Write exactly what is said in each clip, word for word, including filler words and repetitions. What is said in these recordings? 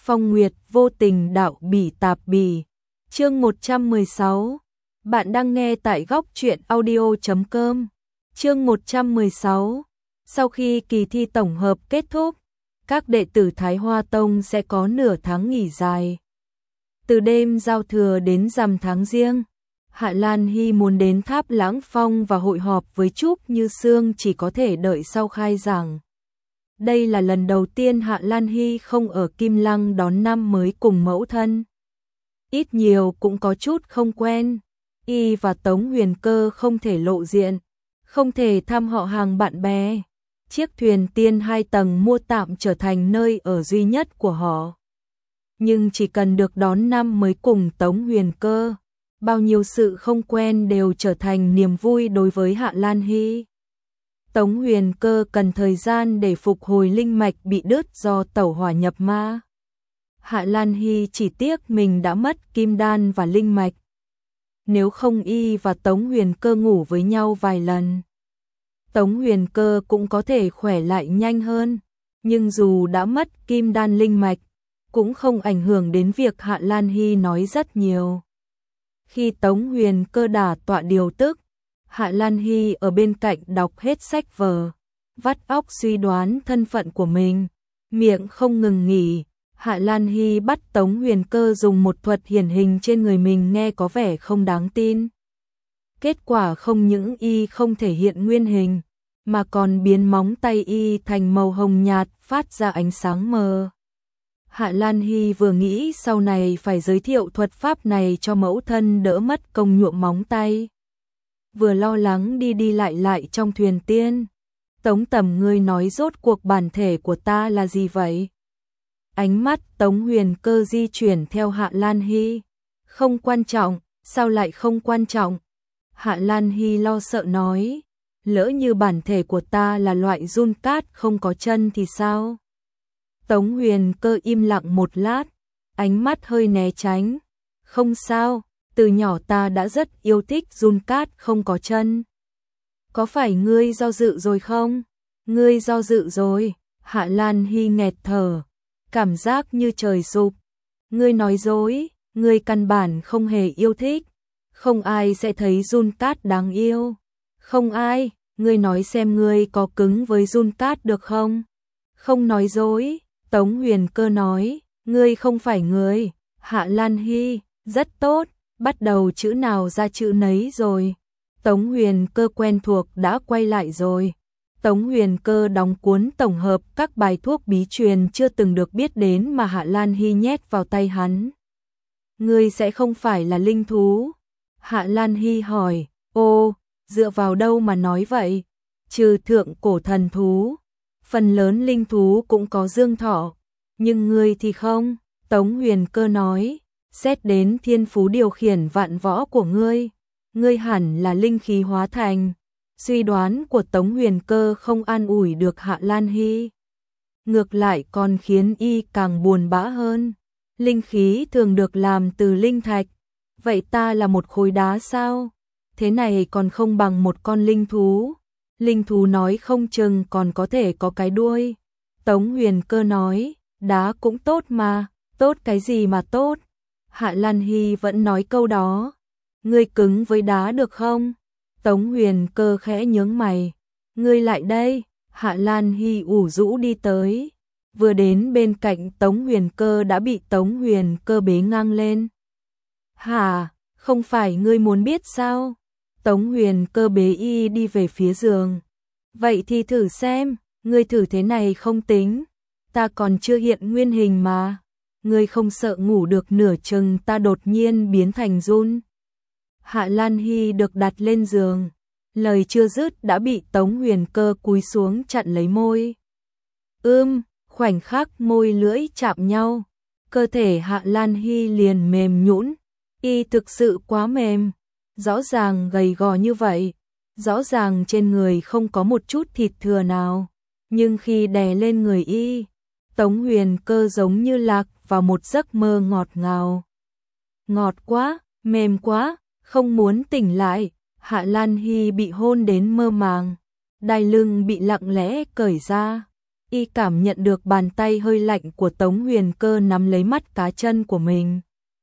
Phong Nguyệt vô tình đạo bỉ tạp bỉ. Chương một trăm mười sáu. Bạn đang nghe tại góc truyện audio chấm com. Chương một trăm mười sáu. Sau khi kỳ thi tổng hợp kết thúc, các đệ tử Thái Hoa Tông sẽ có nửa tháng nghỉ dài. Từ đêm giao thừa đến rằm tháng Giêng, Hạ Lan Hy muốn đến Tháp Lãng Phong và hội họp với Trúc Như Sương chỉ có thể đợi sau khai giảng. Đây là lần đầu tiên Hạ Lan Hy không ở Kim Lăng đón năm mới cùng mẫu thân. Ít nhiều cũng có chút không quen. Y và Tống Huyền Cơ không thể lộ diện, không thể thăm họ hàng bạn bè. Chiếc thuyền tiên hai tầng mua tạm trở thành nơi ở duy nhất của họ. Nhưng chỉ cần được đón năm mới cùng Tống Huyền Cơ, bao nhiêu sự không quen đều trở thành niềm vui đối với Hạ Lan Hy. Tống Huyền Cơ cần thời gian để phục hồi linh mạch bị đứt do tẩu hỏa nhập ma. Hạ Lan Hy chỉ tiếc mình đã mất kim đan và linh mạch. Nếu không y và Tống Huyền Cơ ngủ với nhau vài lần, Tống Huyền Cơ cũng có thể khỏe lại nhanh hơn. Nhưng dù đã mất kim đan linh mạch, cũng không ảnh hưởng đến việc Hạ Lan Hy nói rất nhiều. Khi Tống Huyền Cơ đả tọa điều tức, Hạ Lan Hy ở bên cạnh đọc hết sách vở, vắt óc suy đoán thân phận của mình, miệng không ngừng nghỉ. Hạ Lan Hy bắt Tống Huyền Cơ dùng một thuật hiển hình trên người mình nghe có vẻ không đáng tin. Kết quả không những y không thể hiện nguyên hình, mà còn biến móng tay y thành màu hồng nhạt phát ra ánh sáng mờ. Hạ Lan Hy vừa nghĩ sau này phải giới thiệu thuật pháp này cho mẫu thân đỡ mất công nhuộm móng tay, vừa lo lắng đi đi lại lại trong thuyền tiên. Tống Tầm, ngươi nói rốt cuộc bản thể của ta là gì vậy? Ánh mắt Tống Huyền Cơ di chuyển theo Hạ Lan Hy. Không quan trọng, sao lại không quan trọng? Hạ Lan Hy lo sợ nói, lỡ như bản thể của ta là loại giun cát không có chân thì sao? Tống Huyền Cơ im lặng một lát, ánh mắt hơi né tránh. Không sao, từ nhỏ ta đã rất yêu thích giun cát không có chân. Có phải ngươi do dự rồi không? Ngươi do dự rồi. Hạ Lan Hy nghẹt thở, cảm giác như trời sụp. Ngươi nói dối, ngươi căn bản không hề yêu thích. Không ai sẽ thấy giun cát đáng yêu. Không ai, ngươi nói xem ngươi có cứng với giun cát được không? Không nói dối. Tống Huyền Cơ nói, ngươi không phải người. Hạ Lan Hy, rất tốt, bắt đầu chữ nào ra chữ nấy rồi. Tống Huyền Cơ quen thuộc đã quay lại rồi. Tống Huyền Cơ đóng cuốn tổng hợp các bài thuốc bí truyền chưa từng được biết đến mà Hạ Lan Hy nhét vào tay hắn. Ngươi sẽ không phải là linh thú? Hạ Lan Hy hỏi. Ô, dựa vào đâu mà nói vậy? Trừ thượng cổ thần thú, phần lớn linh thú cũng có dương thọ, nhưng ngươi thì không. Tống Huyền Cơ nói, xét đến thiên phú điều khiển vạn võ của ngươi, ngươi hẳn là linh khí hóa thành. Suy đoán của Tống Huyền Cơ không an ủi được Hạ Lan Hy, ngược lại còn khiến y càng buồn bã hơn. Linh khí thường được làm từ linh thạch, vậy ta là một khối đá sao? Thế này còn không bằng một con linh thú. Linh thú nói không chừng còn có thể có cái đuôi. Tống Huyền Cơ nói, đá cũng tốt mà. Tốt cái gì mà tốt? Hạ Lan Hy vẫn nói câu đó. Ngươi cứng với đá được không? Tống Huyền Cơ khẽ nhướng mày. Ngươi lại đây. Hạ Lan Hy ủ rũ đi tới. Vừa đến bên cạnh Tống Huyền Cơ đã bị Tống Huyền Cơ bế ngang lên. Hả, không phải ngươi muốn biết sao? Tống Huyền Cơ bế y đi về phía giường. Vậy thì thử xem, ngươi thử thế này không tính. Ta còn chưa hiện nguyên hình mà. Ngươi không sợ ngủ được nửa chừng ta đột nhiên biến thành giun. Hạ Lan Hy được đặt lên giường. Lời chưa dứt đã bị Tống Huyền Cơ cúi xuống chặn lấy môi. Ưm, khoảnh khắc môi lưỡi chạm nhau, cơ thể Hạ Lan Hy liền mềm nhũn. Y thực sự quá mềm. Rõ ràng gầy gò như vậy, rõ ràng trên người không có một chút thịt thừa nào, nhưng khi đè lên người y, Tống Huyền Cơ giống như lạc vào một giấc mơ ngọt ngào. Ngọt quá, mềm quá, không muốn tỉnh lại. Hạ Lan Hy bị hôn đến mơ màng, đai lưng bị lặng lẽ cởi ra, Y cảm nhận được bàn tay hơi lạnh của Tống Huyền Cơ nắm lấy mắt cá chân của mình.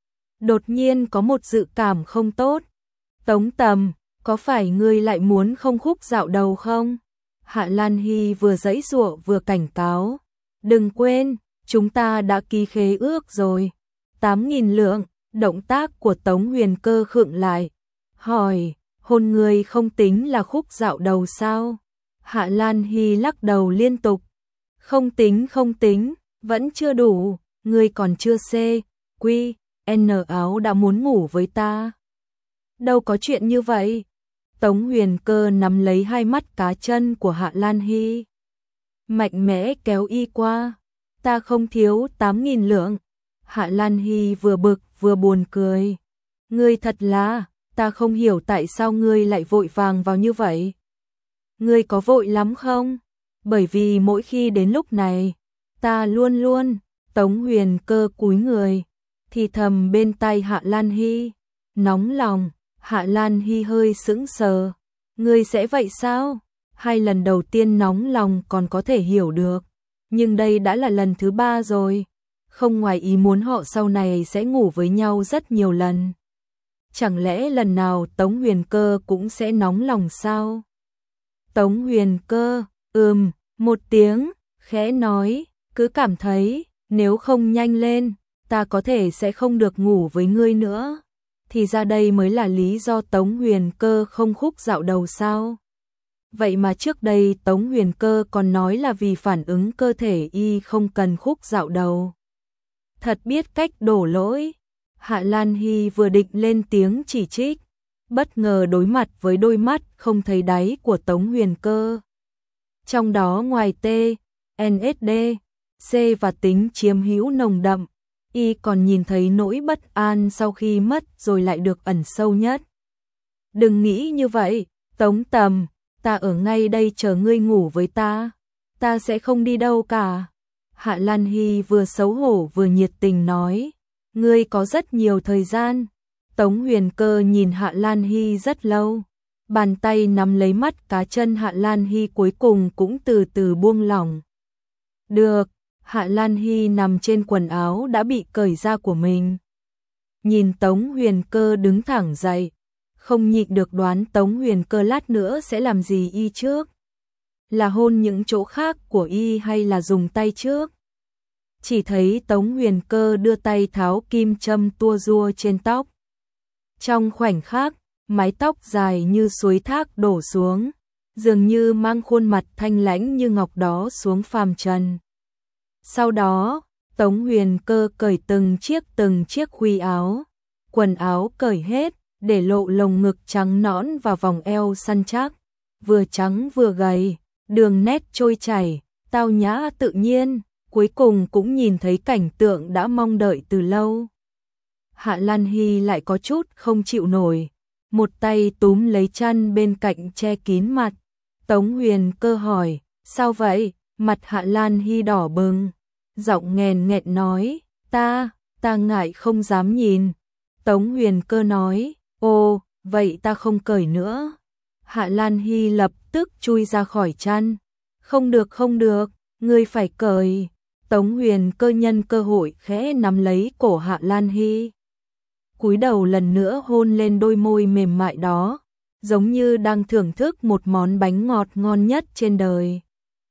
Đột nhiên có một dự cảm không tốt. Tống Tầm, có phải ngươi lại muốn không khúc dạo đầu không? Hạ Lan Hy vừa giãy giụa vừa cảnh cáo. Đừng quên, chúng ta đã ký khế ước rồi. Tám nghìn lượng, động tác của Tống Huyền Cơ khựng lại. Hỏi, hôn ngươi không tính là khúc dạo đầu sao? Hạ Lan Hy lắc đầu liên tục. Không tính không tính, vẫn chưa đủ, ngươi còn chưa xê, quy, en áo đã muốn ngủ với ta. Đâu có chuyện như vậy. Tống Huyền Cơ nắm lấy hai mắt cá chân của Hạ Lan Hy. Mạnh mẽ kéo y qua. Ta không thiếu tám nghìn lượng. Hạ Lan Hy vừa bực vừa buồn cười. Ngươi thật là, ta không hiểu tại sao ngươi lại vội vàng vào như vậy. Ngươi có vội lắm không? Bởi vì mỗi khi đến lúc này, ta luôn luôn, Tống Huyền Cơ cúi người, thì thầm bên tai Hạ Lan Hy, nóng lòng. Hạ Lan Hy hơi sững sờ. Ngươi sẽ vậy sao? Hai lần đầu tiên nóng lòng còn có thể hiểu được, nhưng đây đã là lần thứ ba rồi. Không ngoài ý muốn họ sau này sẽ ngủ với nhau rất nhiều lần. Chẳng lẽ lần nào Tống Huyền Cơ cũng sẽ nóng lòng sao? Tống Huyền Cơ, ừm, một tiếng, khẽ nói, cứ cảm thấy, nếu không nhanh lên, ta có thể sẽ không được ngủ với ngươi nữa. Thì ra đây mới là lý do Tống Huyền Cơ không khúc dạo đầu sao? Vậy mà trước đây Tống Huyền Cơ còn nói là vì phản ứng cơ thể y không cần khúc dạo đầu. Thật biết cách đổ lỗi. Hạ Lan Hy vừa định lên tiếng chỉ trích, bất ngờ đối mặt với đôi mắt không thấy đáy của Tống Huyền Cơ. Trong đó ngoài T, en ét đê, C và tính chiếm hữu nồng đậm, y còn nhìn thấy nỗi bất an sau khi mất rồi lại được ẩn sâu nhất. Đừng nghĩ như vậy, Tống Tầm, ta ở ngay đây chờ ngươi ngủ với ta, ta sẽ không đi đâu cả. Hạ Lan Hy vừa xấu hổ vừa nhiệt tình nói, ngươi có rất nhiều thời gian. Tống Huyền Cơ nhìn Hạ Lan Hy rất lâu, bàn tay nắm lấy mắt cá chân Hạ Lan Hy cuối cùng cũng từ từ buông lỏng. Được. Hạ Lan Hy nằm trên quần áo đã bị cởi ra của mình. Nhìn Tống Huyền Cơ đứng thẳng dậy, không nhịn được đoán Tống Huyền Cơ lát nữa sẽ làm gì y trước. Là hôn những chỗ khác của y hay là dùng tay trước. Chỉ thấy Tống Huyền Cơ đưa tay tháo kim châm tua rua trên tóc. Trong khoảnh khắc, mái tóc dài như suối thác đổ xuống, dường như mang khuôn mặt thanh lãnh như ngọc đó xuống phàm trần. Sau đó, Tống Huyền Cơ cởi từng chiếc từng chiếc khuy áo, quần áo cởi hết, để lộ lồng ngực trắng nõn và vòng eo săn chắc, vừa trắng vừa gầy, đường nét trôi chảy, tao nhã tự nhiên, cuối cùng cũng nhìn thấy cảnh tượng đã mong đợi từ lâu. Hạ Lan Hy lại có chút không chịu nổi, một tay túm lấy chăn bên cạnh che kín mặt. Tống Huyền Cơ hỏi, sao vậy? Mặt Hạ Lan Hy đỏ bừng, giọng nghèn nghẹn nói, ta, ta ngại không dám nhìn. Tống Huyền Cơ nói, ồ, vậy ta không cởi nữa. Hạ Lan Hy lập tức chui ra khỏi chăn. Không được không được, ngươi phải cởi. Tống Huyền Cơ nhân cơ hội khẽ nắm lấy cổ Hạ Lan Hy, cúi đầu lần nữa hôn lên đôi môi mềm mại đó, giống như đang thưởng thức một món bánh ngọt ngon nhất trên đời.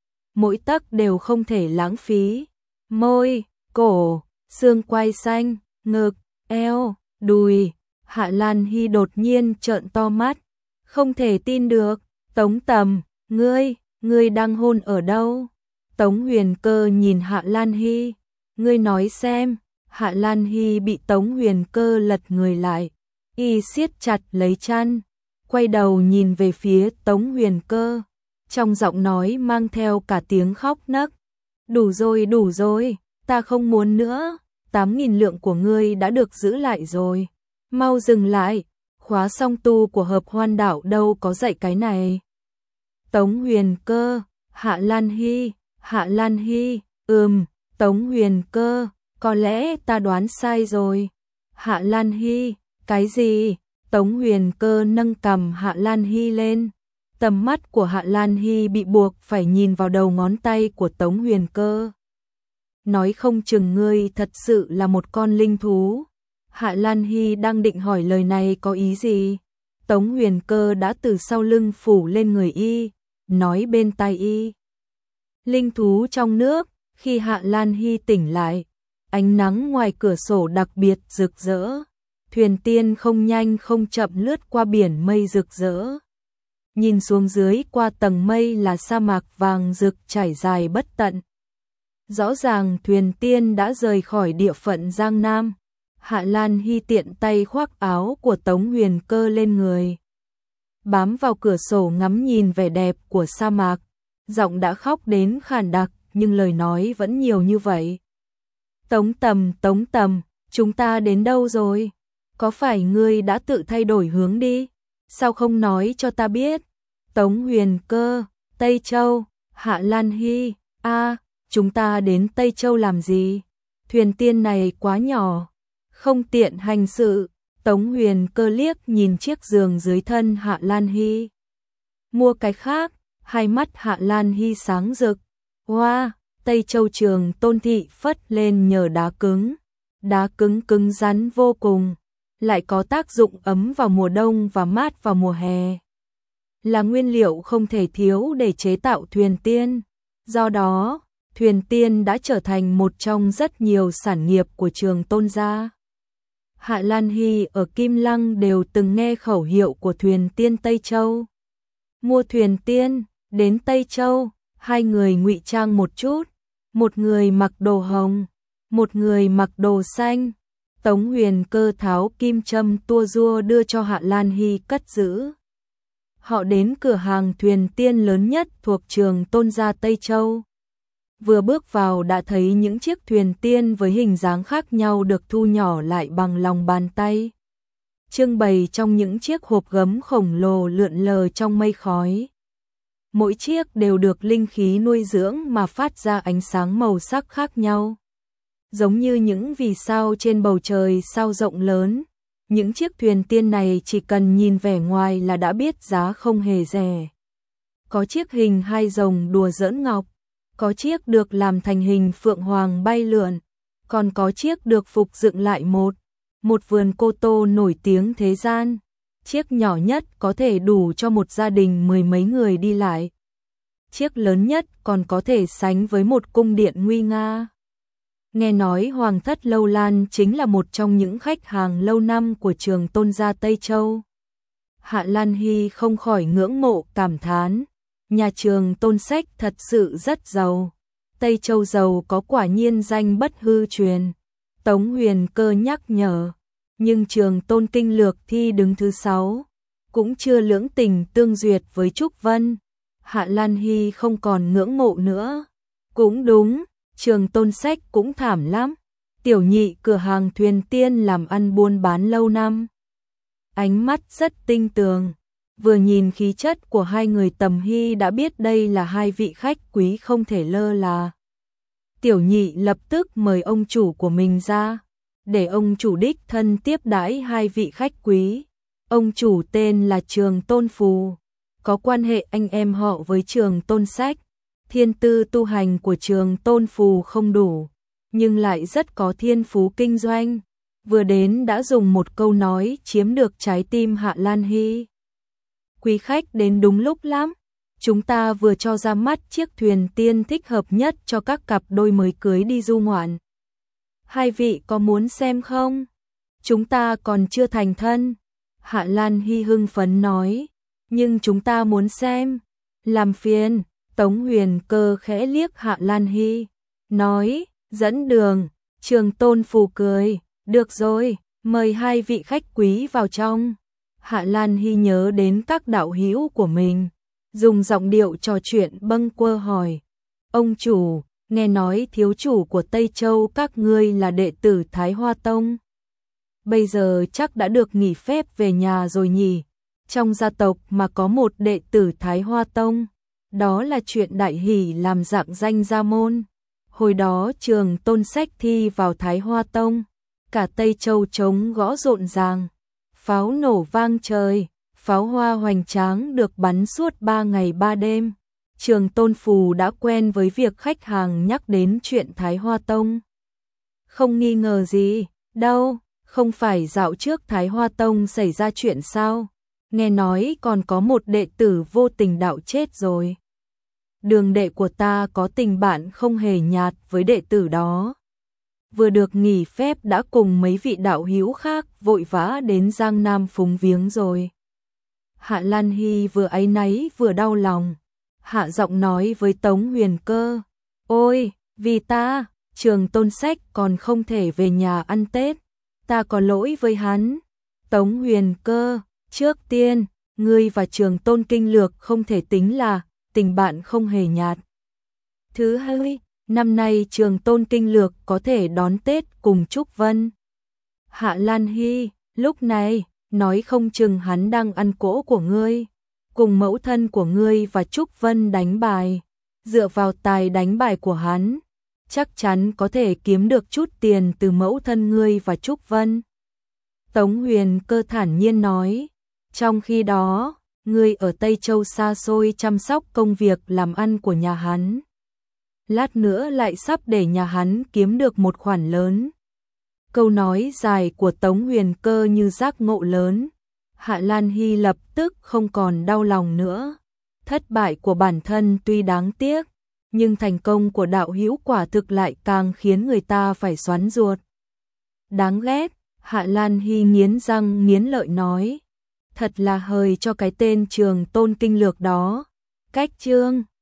Mỗi tấc đều không thể lãng phí. Môi, cổ, xương quai xanh, ngực, eo, đùi. Hạ Lan Hy đột nhiên trợn to mắt, không thể tin được. Tống Tầm, ngươi, ngươi đang hôn ở đâu? Tống Huyền Cơ nhìn Hạ Lan Hy, ngươi nói xem. Hạ Lan Hy bị Tống Huyền Cơ lật người lại, y siết chặt lấy chăn, quay đầu nhìn về phía Tống Huyền Cơ, trong giọng nói mang theo cả tiếng khóc nấc. Đủ rồi, đủ rồi, ta không muốn nữa, tám nghìn lượng của ngươi đã được giữ lại rồi. Mau dừng lại, khóa song tu của hợp hoan đạo đâu có dạy cái này. Tống Huyền Cơ, Hạ Lan Hy, Hạ Lan Hy, ừm, Tống Huyền Cơ, có lẽ ta đoán sai rồi. Hạ Lan Hy, cái gì? Tống Huyền Cơ nâng cằm Hạ Lan Hy lên, Tầm mắt của Hạ Lan Hy bị buộc phải nhìn vào đầu ngón tay của Tống Huyền Cơ. Nói không chừng ngươi thật sự là một con linh thú. Hạ Lan Hy đang định hỏi lời này có ý gì. Tống Huyền Cơ đã từ sau lưng phủ lên người y, nói bên tai y. Linh thú trong nước, khi Hạ Lan Hy tỉnh lại, ánh nắng ngoài cửa sổ đặc biệt rực rỡ. Thuyền tiên không nhanh không chậm lướt qua biển mây rực rỡ. Nhìn xuống dưới qua tầng mây là sa mạc vàng rực trải dài bất tận. Rõ ràng thuyền tiên đã rời khỏi địa phận Giang Nam. Hạ Lan Hy tiện tay khoác áo của Tống Huyền Cơ lên người, bám vào cửa sổ ngắm nhìn vẻ đẹp của sa mạc. Giọng đã khóc đến khàn đặc, nhưng lời nói vẫn nhiều như vậy. Tống Tầm, Tống Tầm, chúng ta đến đâu rồi? Có phải ngươi đã tự thay đổi hướng đi? Sao không nói cho ta biết? Tống Huyền Cơ, Tây Châu. Hạ Lan Hy, a, chúng ta đến Tây Châu làm gì? Thuyền tiên này quá nhỏ, không tiện hành sự. Tống Huyền Cơ liếc nhìn chiếc giường dưới thân Hạ Lan Hy. Mua cái khác. Hai mắt Hạ Lan Hy sáng rực. Hoa, wow, Tây Châu Trường Tôn thị phất lên nhờ đá cứng. Đá cứng cứng rắn vô cùng, lại có tác dụng ấm vào mùa đông và mát vào mùa hè. Là nguyên liệu không thể thiếu để chế tạo thuyền tiên. Do đó, thuyền tiên đã trở thành một trong rất nhiều sản nghiệp của Trường Tôn gia. Hạ Lan Hy ở Kim Lăng đều từng nghe khẩu hiệu của thuyền tiên Tây Châu. Mua thuyền tiên, đến Tây Châu, hai người ngụy trang một chút, một người mặc đồ hồng, một người mặc đồ xanh. Tống Huyền Cơ tháo kim châm tua rua đưa cho Hạ Lan Hy cất giữ. Họ đến cửa hàng thuyền tiên lớn nhất thuộc Trường Tôn gia Tây Châu. Vừa bước vào đã thấy những chiếc thuyền tiên với hình dáng khác nhau được thu nhỏ lại bằng lòng bàn tay, trưng bày trong những chiếc hộp gấm khổng lồ lượn lờ trong mây khói. Mỗi chiếc đều được linh khí nuôi dưỡng mà phát ra ánh sáng màu sắc khác nhau, giống như những vì sao trên bầu trời sao rộng lớn. Những chiếc thuyền tiên này chỉ cần nhìn vẻ ngoài là đã biết giá không hề rẻ. Có chiếc hình hai rồng đùa giỡn ngọc, có chiếc được làm thành hình phượng hoàng bay lượn, còn có chiếc được phục dựng lại một một vườn cô tô nổi tiếng thế gian. Chiếc nhỏ nhất có thể đủ cho một gia đình mười mấy người đi lại. Chiếc lớn nhất còn có thể sánh với một cung điện nguy nga. Nghe nói Hoàng thất Lâu Lan chính là một trong những khách hàng lâu năm của Trường Tôn gia Tây Châu. Hạ Lan Hy không khỏi ngưỡng mộ cảm thán, nhà Trường Tôn sách thật sự rất giàu. Tây Châu giàu có quả nhiên danh bất hư truyền. Tống Huyền Cơ nhắc nhở, nhưng Trường Tôn kinh lược thi đứng thứ sáu, cũng chưa lưỡng tình tương duyệt với Trúc Vân. Hạ Lan Hy không còn ngưỡng mộ nữa. Cũng đúng, Trường Tôn sách cũng thảm lắm. Tiểu nhị cửa hàng thuyền tiên làm ăn buôn bán lâu năm, ánh mắt rất tinh tường. Vừa nhìn khí chất của hai người Tầm Hy đã biết đây là hai vị khách quý không thể lơ là. Tiểu nhị lập tức mời ông chủ của mình ra, để ông chủ đích thân tiếp đãi hai vị khách quý. Ông chủ tên là Trường Tôn Phù, có quan hệ anh em họ với Trường Tôn sách. Thiên tư tu hành của Trường Tôn Phù không đủ, nhưng lại rất có thiên phú kinh doanh. Vừa đến đã dùng một câu nói chiếm được trái tim Hạ Lan Hy. Quý khách đến đúng lúc lắm, chúng ta vừa cho ra mắt chiếc thuyền tiên thích hợp nhất cho các cặp đôi mới cưới đi du ngoạn. Hai vị có muốn xem không? Chúng ta còn chưa thành thân. Hạ Lan Hy hưng phấn nói, nhưng chúng ta muốn xem. Làm phiền. Tống Huyền Cơ khẽ liếc Hạ Lan Hy, nói, dẫn đường. Trường Tôn Phù cười, được rồi, mời hai vị khách quý vào trong. Hạ Lan Hy nhớ đến các đạo hữu của mình, dùng giọng điệu trò chuyện bâng quơ hỏi, ông chủ, nghe nói thiếu chủ của Tây Châu các ngươi là đệ tử Thái Hoa Tông. Bây giờ chắc đã được nghỉ phép về nhà rồi nhỉ? Trong gia tộc mà có một đệ tử Thái Hoa Tông, đó là chuyện đại hỷ làm rạng danh gia môn. Hồi đó Trường Tôn sách thi vào Thái Hoa Tông, cả Tây Châu trống gõ rộn ràng, pháo nổ vang trời, pháo hoa hoành tráng được bắn suốt ba ngày ba đêm. Trường Tôn Phù đã quen với việc khách hàng nhắc đến chuyện Thái Hoa Tông. Không nghi ngờ gì, đâu, không phải dạo trước Thái Hoa Tông xảy ra chuyện sao? Nghe nói còn có một đệ tử vô tình đạo chết rồi. Đường đệ của ta có tình bạn không hề nhạt với đệ tử đó. Vừa được nghỉ phép đã cùng mấy vị đạo hữu khác vội vã đến Giang Nam phúng viếng rồi. Hạ Lan Hy vừa áy náy vừa đau lòng. Hạ giọng nói với Tống Huyền Cơ. Ôi, vì ta, Trường Tôn Sách còn không thể về nhà ăn Tết. Ta có lỗi với hắn. Tống Huyền Cơ, trước tiên, ngươi và Trường Tôn Kinh Lược không thể tính là tình bạn không hề nhạt. Thứ hai, năm nay Trường Tôn Kinh Lược có thể đón Tết cùng Trúc Vân. Hạ Lan Hy, lúc này, nói không chừng hắn đang ăn cỗ của ngươi, cùng mẫu thân của ngươi và Trúc Vân đánh bài. Dựa vào tài đánh bài của hắn, chắc chắn có thể kiếm được chút tiền từ mẫu thân ngươi và Trúc Vân. Tống Huyền Cơ thản nhiên nói, trong khi đó, ngươi ở Tây Châu xa xôi chăm sóc công việc làm ăn của nhà hắn. Lát nữa lại sắp để nhà hắn kiếm được một khoản lớn. Câu nói dài của Tống Huyền Cơ như giác ngộ lớn. Hạ Lan Hy lập tức không còn đau lòng nữa. Thất bại của bản thân tuy đáng tiếc, nhưng thành công của đạo hữu quả thực lại càng khiến người ta phải xoắn ruột. Đáng ghét, Hạ Lan Hy nghiến răng nghiến lợi nói. Thật là hời cho cái tên Trường Tôn Kinh Lược đó. Cách chương